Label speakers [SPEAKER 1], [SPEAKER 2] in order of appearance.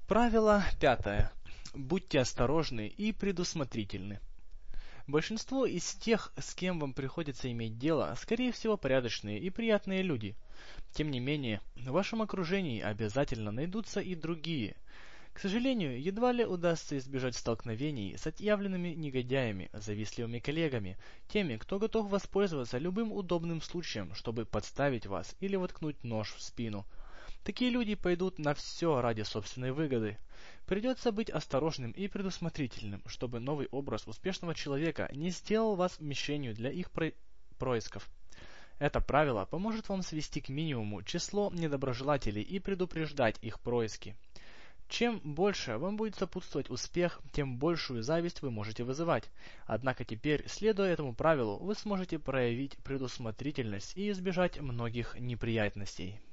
[SPEAKER 1] Правило пятое. Будьте осторожны и предусмотрительны. Большинство из тех, с кем вам приходится иметь дело, скорее всего порядочные и приятные люди. Тем не менее, в вашем окружении обязательно найдутся и другие. К сожалению, едва ли удастся избежать столкновений с отъявленными негодяями, завистливыми коллегами, теми, кто готов воспользоваться любым удобным случаем, чтобы подставить вас или воткнуть нож в спину. Такие люди пойдут на все ради собственной выгоды. Придется быть осторожным и предусмотрительным, чтобы новый образ успешного человека не сделал вас мишенью для их происков. Это правило поможет вам свести к минимуму число недоброжелателей и предупреждать их происки. Чем больше вам будет сопутствовать успех, тем большую зависть вы можете вызывать. Однако теперь, следуя этому правилу, вы сможете проявить предусмотрительность и избежать многих неприятностей.